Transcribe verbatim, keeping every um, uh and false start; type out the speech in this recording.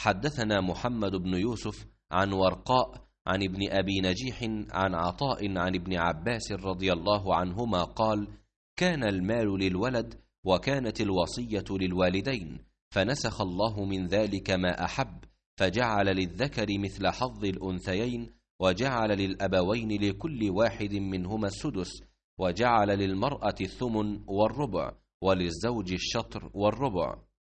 حدثنا محمد بن يوسف عن ورقاء عن ابن أبي نجيح عن عطاء عن ابن عباس رضي الله عنهما قال: كان المال للولد وكانت الوصية للوالدين، فنسخ الله من ذلك ما أحب، فجعل للذكر مثل حظ الأنثيين، وجعل للأبوين لكل واحد منهما السدس، وجعل للمرأة الثمن والربع، وللزوج الشطر والربع.